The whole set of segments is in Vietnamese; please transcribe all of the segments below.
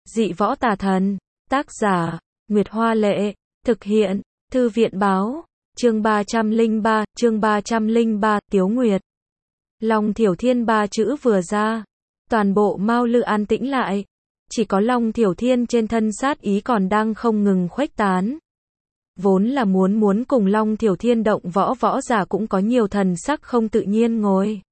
Dị võ tà thần. Tác giả, Nguyệt Hoa Lệ. Thực hiện, Thư viện Báo. Chương 303, Tiếu Nguyệt. Long Thiểu Thiên ba chữ vừa ra, toàn bộ Mao Lư an tĩnh lại. Chỉ có Long Thiểu Thiên trên thân sát ý còn đang không ngừng khuếch tán. Vốn là muốn cùng Long Thiểu Thiên động võ giả cũng có nhiều thần sắc không tự nhiên ngồi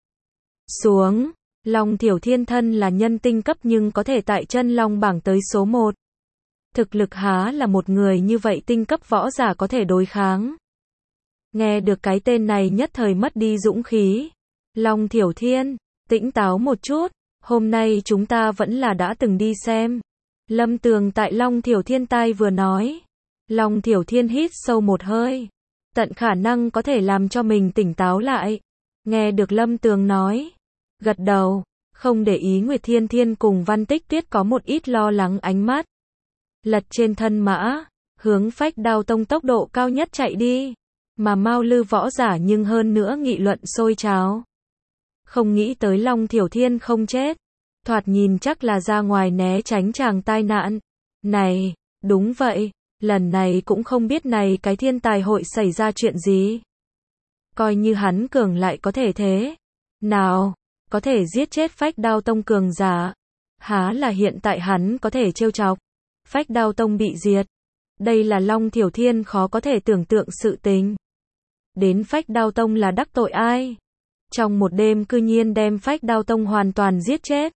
xuống. Long Thiểu Thiên thân là nhân tinh cấp nhưng có thể tại chân long bảng tới số 1. Thực lực há là một người như vậy tinh cấp võ giả có thể đối kháng. Nghe được cái tên này nhất thời mất đi dũng khí. Long Thiểu Thiên, tĩnh táo một chút, hôm nay chúng ta vẫn là đã từng đi xem. Lâm Tường tại Long Thiểu Thiên tai vừa nói. Long Thiểu Thiên hít sâu một hơi, tận khả năng có thể làm cho mình tỉnh táo lại. Nghe được Lâm Tường nói, gật đầu, không để ý Nguyệt Thiên Thiên cùng Văn Tích Tuyết có một ít lo lắng ánh mắt. Lật trên thân mã, hướng Phách Đao Tông tốc độ cao nhất chạy đi, mà Mao Lư võ giả nhưng hơn nữa nghị luận sôi trào. Không nghĩ tới Long Thiểu Thiên không chết, thoạt nhìn chắc là ra ngoài né tránh chàng tai nạn. Này, đúng vậy, lần này cũng không biết này cái thiên tài hội xảy ra chuyện gì. Coi như hắn cường lại có thể thế nào, có thể giết chết Phách Đao Tông cường giả. Há là hiện tại hắn có thể trêu chọc Phách Đao Tông bị diệt. Đây là Long Thiểu Thiên khó có thể tưởng tượng sự tình. Đến Phách Đao Tông là đắc tội ai? Trong một đêm cư nhiên đem Phách Đao Tông hoàn toàn giết chết.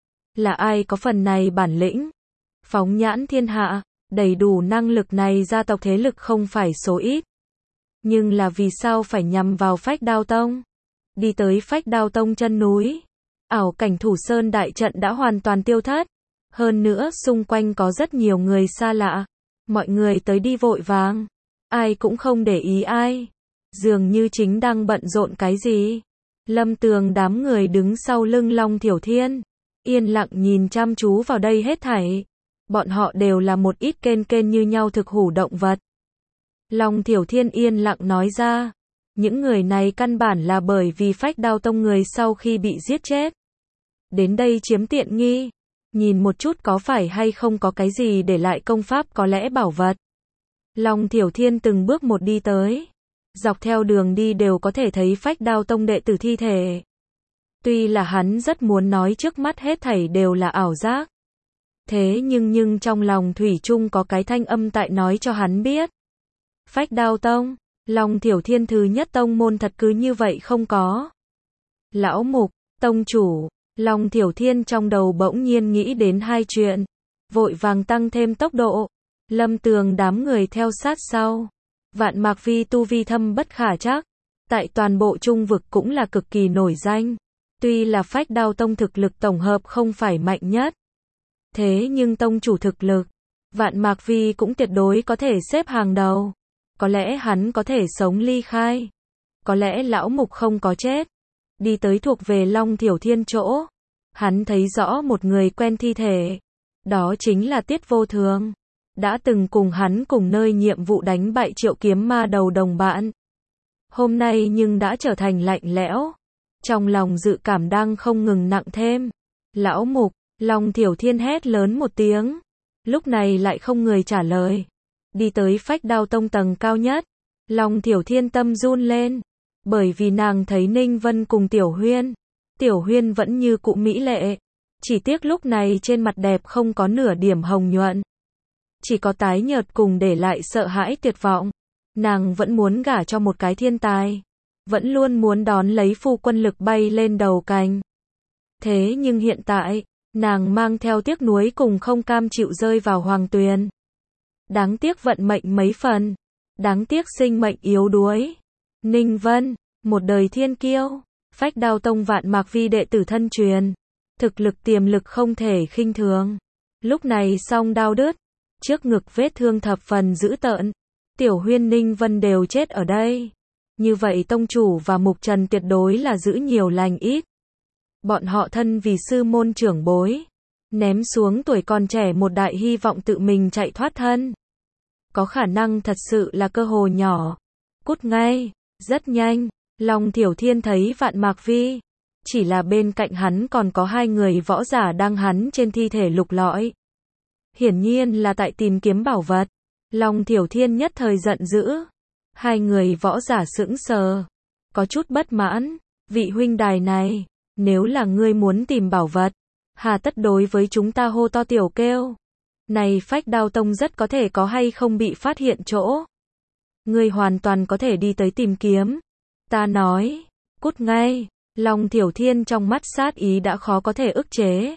Là ai có phần này bản lĩnh? Phóng nhãn thiên hạ, đầy đủ năng lực này gia tộc thế lực không phải số ít. Nhưng là vì sao phải nhằm vào Phách Đao Tông? Đi tới Phách Đao Tông chân núi, ảo cảnh Thủ Sơn đại trận đã hoàn toàn tiêu thất. Hơn nữa xung quanh có rất nhiều người xa lạ. Mọi người tới đi vội vàng. Ai cũng không để ý ai. Dường như chính đang bận rộn cái gì. Lâm Tường đám người đứng sau lưng Long Thiểu Thiên, yên lặng nhìn chăm chú vào đây hết thảy. Bọn họ đều là một ít kên như nhau thực hủ động vật. Long Thiểu Thiên yên lặng nói ra. Những người này căn bản là bởi vì Phách Đao Tông người sau khi bị giết chết. Đến đây chiếm tiện nghi. Nhìn một chút có phải hay không có cái gì để lại công pháp có lẽ bảo vật. Long Thiểu Thiên từng bước một đi tới. Dọc theo đường đi đều có thể thấy Phách Đao Tông đệ tử thi thể. Tuy là hắn rất muốn nói trước mắt hết thảy đều là ảo giác. Thế nhưng trong lòng thủy chung có cái thanh âm tại nói cho hắn biết. Phách Đao Tông, Long Thiểu Thiên thứ nhất tông môn thật cứ như vậy không có. Lão Mục, tông chủ, Long Thiểu Thiên trong đầu bỗng nhiên nghĩ đến hai chuyện. Vội vàng tăng thêm tốc độ. Lâm Tường đám người theo sát sau. Vạn Mạc Vi tu vi thâm bất khả trắc. Tại toàn bộ trung vực cũng là cực kỳ nổi danh. Tuy là Phách Đao Tông thực lực tổng hợp không phải mạnh nhất. Thế nhưng tông chủ thực lực, Vạn Mạc Vi cũng tuyệt đối có thể xếp hàng đầu. Có lẽ hắn có thể sống ly khai. Có lẽ lão mục không có chết. Đi tới thuộc về Long Thiểu Thiên chỗ. Hắn thấy rõ một người quen thi thể. Đó chính là Tiết Vô Thường. Đã từng cùng hắn cùng nơi nhiệm vụ đánh bại Triệu Kiếm Ma đầu đồng bạn. Hôm nay nhưng đã trở thành lạnh lẽo. Trong lòng dự cảm đang không ngừng nặng thêm. Lão Mục, Long Thiểu Thiên hét lớn một tiếng. Lúc này lại không người trả lời. Đi tới Phách Đao Tông tầng cao nhất. Long Thiểu Thiên tâm run lên. Bởi vì nàng thấy Ninh Vân cùng Tiểu Huyên. Tiểu Huyên vẫn như cụ mỹ lệ. Chỉ tiếc lúc này trên mặt đẹp không có nửa điểm hồng nhuận. Chỉ có tái nhợt cùng để lại sợ hãi tuyệt vọng. Nàng vẫn muốn gả cho một cái thiên tài. Vẫn luôn muốn đón lấy phu quân lực bay lên đầu cành. Thế nhưng hiện tại, nàng mang theo tiếc nuối cùng không cam chịu rơi vào hoàng tuyền. Đáng tiếc vận mệnh mấy phần. Đáng tiếc sinh mệnh yếu đuối. Ninh Vân, một đời thiên kiêu. Phách Đao Tông Vạn Mạc Vi đệ tử thân truyền. Thực lực tiềm lực không thể khinh thường. Lúc này song đao đứt. Trước ngực vết thương thập phần dữ tợn. Tiểu Huyên Ninh Vân đều chết ở đây. Như vậy tông chủ và Mục Trần tuyệt đối là giữ nhiều lành ít. Bọn họ thân vì sư môn trưởng bối. Ném xuống tuổi còn trẻ một đại hy vọng tự mình chạy thoát thân. Có khả năng thật sự là cơ hội nhỏ. Cút ngay, rất nhanh. Long Thiểu Thiên thấy Vạn Mạc Vi. Chỉ là bên cạnh hắn còn có hai người võ giả đang hắn trên thi thể lục lọi. hiển nhiên là tại tìm kiếm bảo vật. Long Thiểu Thiên nhất thời giận dữ. Hai người võ giả sững sờ, có chút bất mãn, vị huynh đài này, nếu là ngươi muốn tìm bảo vật, hà tất đối với chúng ta hô to tiểu kêu. Này Phách Đao Tông rất có thể có hay không bị phát hiện chỗ. Ngươi hoàn toàn có thể đi tới tìm kiếm. Ta nói, cút ngay. Long Thiểu Thiên trong mắt sát ý đã khó có thể ức chế.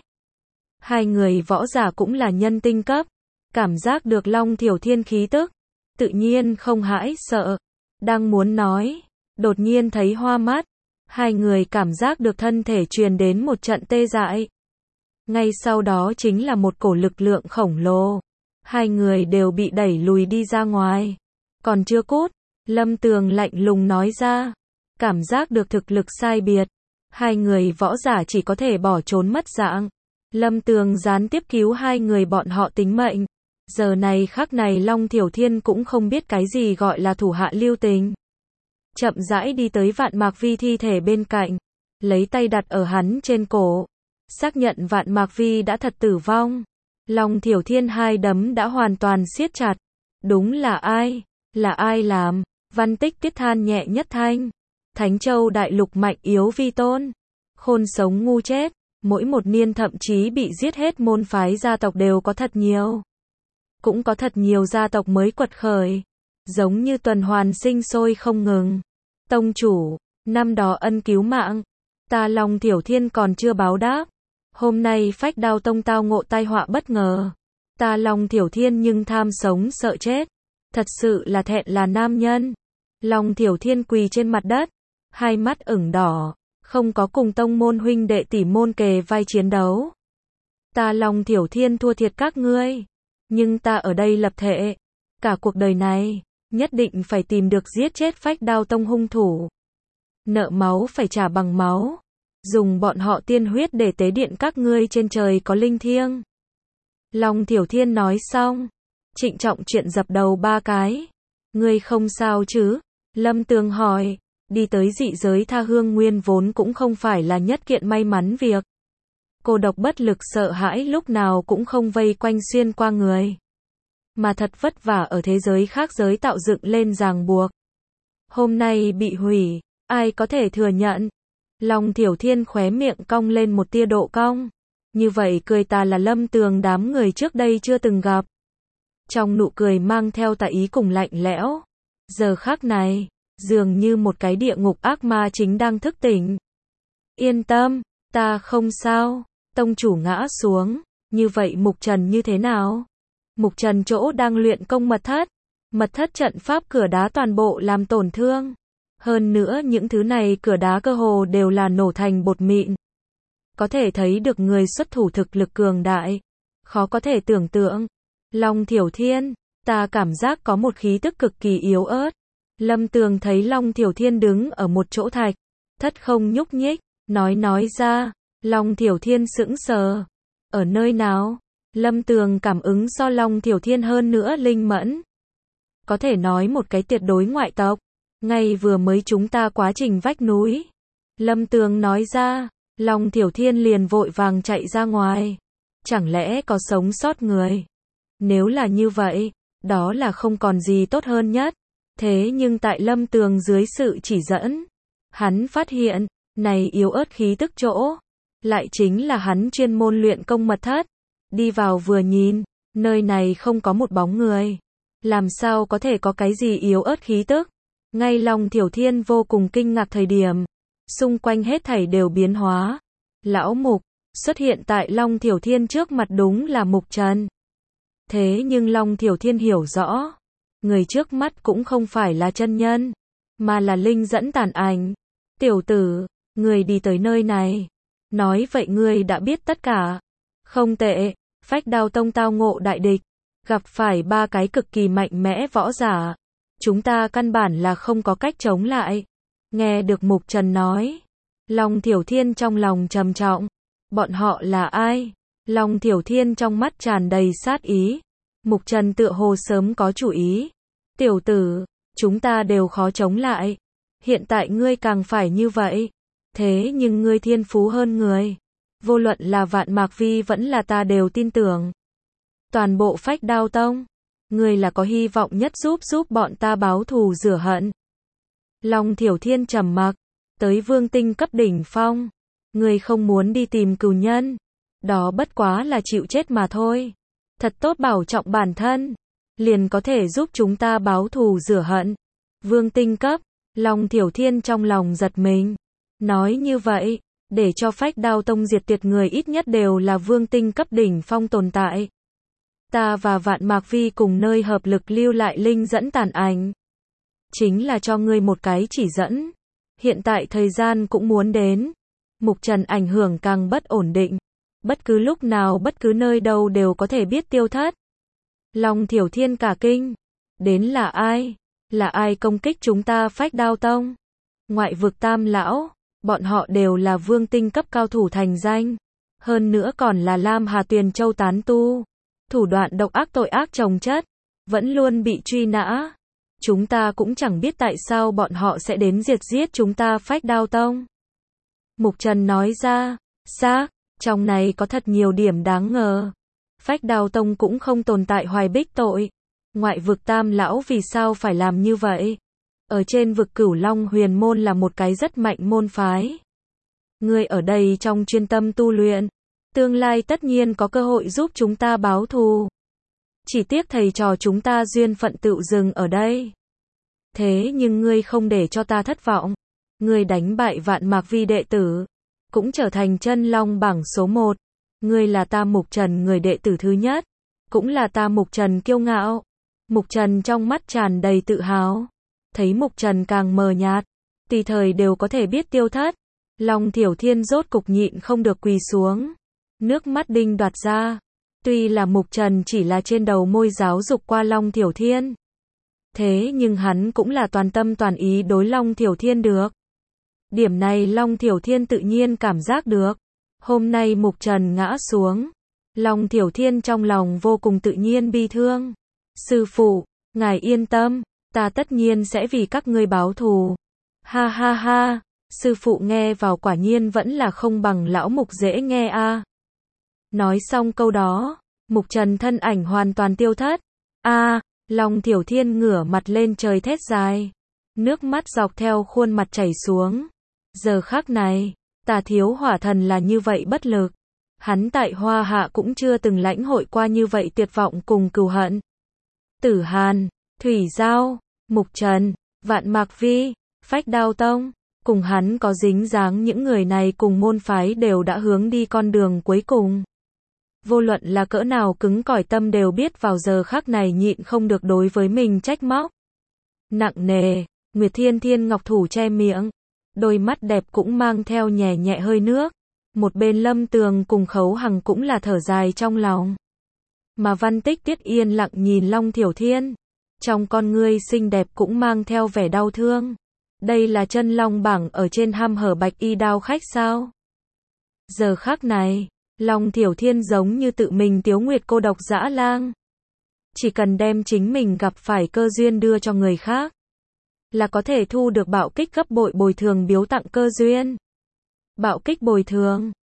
Hai người võ giả cũng là nhân tinh cấp, cảm giác được Long Thiểu Thiên khí tức, tự nhiên không hãi sợ. Đang muốn nói, đột nhiên thấy hoa mắt, hai người cảm giác được thân thể truyền đến một trận tê dại. Ngay sau đó chính là một cổ lực lượng khổng lồ. Hai người đều bị đẩy lùi đi ra ngoài. Còn chưa cút, Lâm Tường lạnh lùng nói ra. Cảm giác được thực lực sai biệt, hai người võ giả chỉ có thể bỏ trốn mất dạng. Lâm Tường gián tiếp cứu hai người bọn họ tính mệnh. Giờ này khắc này Long Thiểu Thiên cũng không biết cái gì gọi là thủ hạ lưu tình. Chậm rãi đi tới Vạn Mạc Vi thi thể bên cạnh, lấy tay đặt ở hắn trên cổ, xác nhận Vạn Mạc Vi đã thật tử vong. Long Thiểu Thiên hai đấm đã hoàn toàn siết chặt. Đúng là ai? Là ai làm? Văn Tích Tiết than nhẹ nhất thanh. Thánh Châu đại lục mạnh yếu vi tôn. Khôn sống ngu chết. Mỗi một niên thậm chí bị giết hết môn phái gia tộc đều có thật nhiều. Cũng có thật nhiều gia tộc mới quật khởi. Giống như tuần hoàn sinh sôi không ngừng. Tông chủ, năm đó ân cứu mạng, ta Long Thiểu Thiên còn chưa báo đáp. Hôm nay Phách Đao Tông tao ngộ tai họa bất ngờ. Ta Long Thiểu Thiên nhưng tham sống sợ chết. Thật sự là thẹn là nam nhân. Long Thiểu Thiên quỳ trên mặt đất, hai mắt ửng đỏ, không có cùng tông môn huynh đệ tỷ môn kề vai chiến đấu. Ta Long Thiểu Thiên thua thiệt các ngươi. Nhưng ta ở đây lập thệ, cả cuộc đời này, nhất định phải tìm được giết chết Phách Đao Tông hung thủ. Nợ máu phải trả bằng máu. Dùng bọn họ tiên huyết để tế điện các ngươi trên trời có linh thiêng. Long Thiểu Thiên nói xong, trịnh trọng chuyện dập đầu ba cái. Ngươi không sao chứ? Lâm Tường hỏi. Đi tới dị giới tha hương nguyên vốn cũng không phải là nhất kiện may mắn việc. Cô độc bất lực sợ hãi lúc nào cũng không vây quanh xuyên qua người. Mà thật vất vả ở thế giới khác giới tạo dựng lên ràng buộc. Hôm nay bị hủy, ai có thể thừa nhận? Long Thiểu Thiên khóe miệng cong lên một tia độ cong. Như vậy cười ta là Lâm Tường đám người trước đây chưa từng gặp. Trong nụ cười mang theo tà ý cùng lạnh lẽo. Giờ khắc này, dường như một cái địa ngục ác ma chính đang thức tỉnh. Yên tâm, ta không sao. Tông chủ ngã xuống. Như vậy Mục Trần như thế nào? Mục Trần chỗ đang luyện công mật thất. Mật thất trận pháp cửa đá toàn bộ làm tổn thương. Hơn nữa những thứ này cửa đá cơ hồ đều là nổ thành bột mịn. Có thể thấy được người xuất thủ thực lực cường đại. Khó có thể tưởng tượng. Long Thiểu Thiên, ta cảm giác có một khí tức cực kỳ yếu ớt. Lâm Tường thấy Long Thiểu Thiên đứng ở một chỗ thạch thất không nhúc nhích, nói ra. Long Thiểu Thiên sững sờ. Ở nơi nào? Lâm Tường cảm ứng so Long Thiểu Thiên hơn nữa linh mẫn. Có thể nói một cái tuyệt đối ngoại tộc. Ngay vừa mới chúng ta quá trình vách núi. Lâm Tường nói ra. Long Thiểu Thiên liền vội vàng chạy ra ngoài. Chẳng lẽ có sống sót người? Nếu là như vậy, đó là không còn gì tốt hơn nhất. Thế nhưng tại Lâm Tường dưới sự chỉ dẫn, hắn phát hiện, này yếu ớt khí tức chỗ, lại chính là hắn chuyên môn luyện công mật thất. Đi vào vừa nhìn, nơi này không có một bóng người. Làm sao có thể có cái gì yếu ớt khí tức? Ngay Long Thiểu Thiên vô cùng kinh ngạc thời điểm, xung quanh hết thảy đều biến hóa. Lão Mục, xuất hiện tại Long Thiểu Thiên trước mặt đúng là Mục Trần. Thế nhưng Long Thiểu Thiên hiểu rõ, người trước mắt cũng không phải là chân nhân, mà là linh dẫn tàn ảnh. Tiểu tử, người đi tới nơi này. Nói vậy ngươi đã biết tất cả. Không tệ, Phách Đao Tông tao ngộ đại địch. Gặp phải ba cái cực kỳ mạnh mẽ võ giả. Chúng ta căn bản là không có cách chống lại. Nghe được Mục Trần nói. Long Thiểu Thiên trong lòng trầm trọng. Bọn họ là ai? Long Thiểu Thiên trong mắt tràn đầy sát ý. Mục Trần tựa hồ sớm có chủ ý. Tiểu tử, chúng ta đều khó chống lại. Hiện tại ngươi càng phải như vậy. Thế nhưng ngươi thiên phú hơn người. Vô luận là Vạn Mạc Vi vẫn là ta đều tin tưởng. Toàn bộ Phách Đao Tông, ngươi là có hy vọng nhất giúp bọn ta báo thù rửa hận. Long Thiểu Thiên trầm mặc, tới vương tinh cấp đỉnh phong, ngươi không muốn đi tìm cừu nhân, đó bất quá là chịu chết mà thôi. Thật tốt bảo trọng bản thân, liền có thể giúp chúng ta báo thù rửa hận. Vương tinh cấp, Long Thiểu Thiên trong lòng giật mình. Nói như vậy, để cho Phách Đao Tông diệt tuyệt người ít nhất đều là vương tinh cấp đỉnh phong tồn tại. Ta và Vạn Mạc Vi cùng nơi hợp lực lưu lại linh dẫn tàn ảnh. Chính là cho ngươi một cái chỉ dẫn. Hiện tại thời gian cũng muốn đến. Mục Trần ảnh hưởng càng bất ổn định. Bất cứ lúc nào bất cứ nơi đâu đều có thể biết tiêu thất. Long Thiểu Thiên cả kinh. Đến là ai? Là ai công kích chúng ta Phách Đao Tông? Ngoại vực Tam Lão, bọn họ đều là vương tinh cấp cao thủ thành danh. Hơn nữa còn là Lam Hà Tuyền Châu tán tu. Thủ đoạn độc ác tội ác chồng chất, vẫn luôn bị truy nã. Chúng ta cũng chẳng biết tại sao bọn họ sẽ đến giết chúng ta Phách Đao Tông. Mục Trần nói ra, xác, trong này có thật nhiều điểm đáng ngờ. Phách Đao Tông cũng không tồn tại hoài bích tội. Ngoại vực Tam Lão vì sao phải làm như vậy? Ở trên vực Cửu Long Huyền Môn là một cái rất mạnh môn phái. Ngươi ở đây trong chuyên tâm tu luyện, tương lai tất nhiên có cơ hội giúp chúng ta báo thù. Chỉ tiếc thầy trò chúng ta duyên phận tựu dừng ở đây. Thế nhưng ngươi không để cho ta thất vọng. Ngươi đánh bại Vạn Mạc Vi đệ tử, cũng trở thành chân long bảng số 1. Ngươi là ta Mục Trần người đệ tử thứ nhất, cũng là ta Mục Trần kiêu ngạo. Mục Trần trong mắt tràn đầy tự hào. Thấy Mục Trần càng mờ nhạt, tùy thời đều có thể biết tiêu thất. Long Thiểu Thiên rốt cục nhịn không được quỳ xuống. Nước mắt đinh đoạt ra. Tuy là Mục Trần chỉ là trên đầu môi giáo dục qua Long Thiểu Thiên. Thế nhưng hắn cũng là toàn tâm toàn ý đối Long Thiểu Thiên được. Điểm này Long Thiểu Thiên tự nhiên cảm giác được. Hôm nay Mục Trần ngã xuống. Long Thiểu Thiên trong lòng vô cùng tự nhiên bi thương. Sư phụ, ngài yên tâm, ta tất nhiên sẽ vì các ngươi báo thù. Ha ha ha, sư phụ nghe vào quả nhiên vẫn là không bằng lão Mục dễ nghe a. Nói xong câu đó, Mục Trần thân ảnh hoàn toàn tiêu thất. A, Long Thiểu Thiên ngửa mặt lên trời thét dài. Nước mắt dọc theo khuôn mặt chảy xuống. Giờ khắc này, Tà Thiếu Hỏa Thần là như vậy bất lực. Hắn tại Hoa Hạ cũng chưa từng lãnh hội qua như vậy tuyệt vọng cùng cừu hận. Tử Hàn, Thủy Giao, Mục Trần, Vạn Mạc Vi, Phách Đao Tông, cùng hắn có dính dáng những người này cùng môn phái đều đã hướng đi con đường cuối cùng. Vô luận là cỡ nào cứng cỏi tâm đều biết vào giờ khắc này nhịn không được đối với mình trách móc. Nặng nề, Nguyệt Thiên Thiên Ngọc thủ che miệng, đôi mắt đẹp cũng mang theo nhẹ nhẹ hơi nước. Một bên Lâm Tường cùng Khấu Hằng cũng là thở dài trong lòng. Mà Văn Tích Tiết yên lặng nhìn Long Thiểu Thiên. Trong con ngươi xinh đẹp cũng mang theo vẻ đau thương. Đây là chân long bảng ở trên ham hở bạch y đao khách sao? Giờ khắc này, Long Thiểu Thiên giống như tự mình Tiếu Nguyệt cô độc dã lang. Chỉ cần đem chính mình gặp phải cơ duyên đưa cho người khác, là có thể thu được bạo kích gấp bội bồi thường biếu tặng cơ duyên. Bạo kích bồi thường.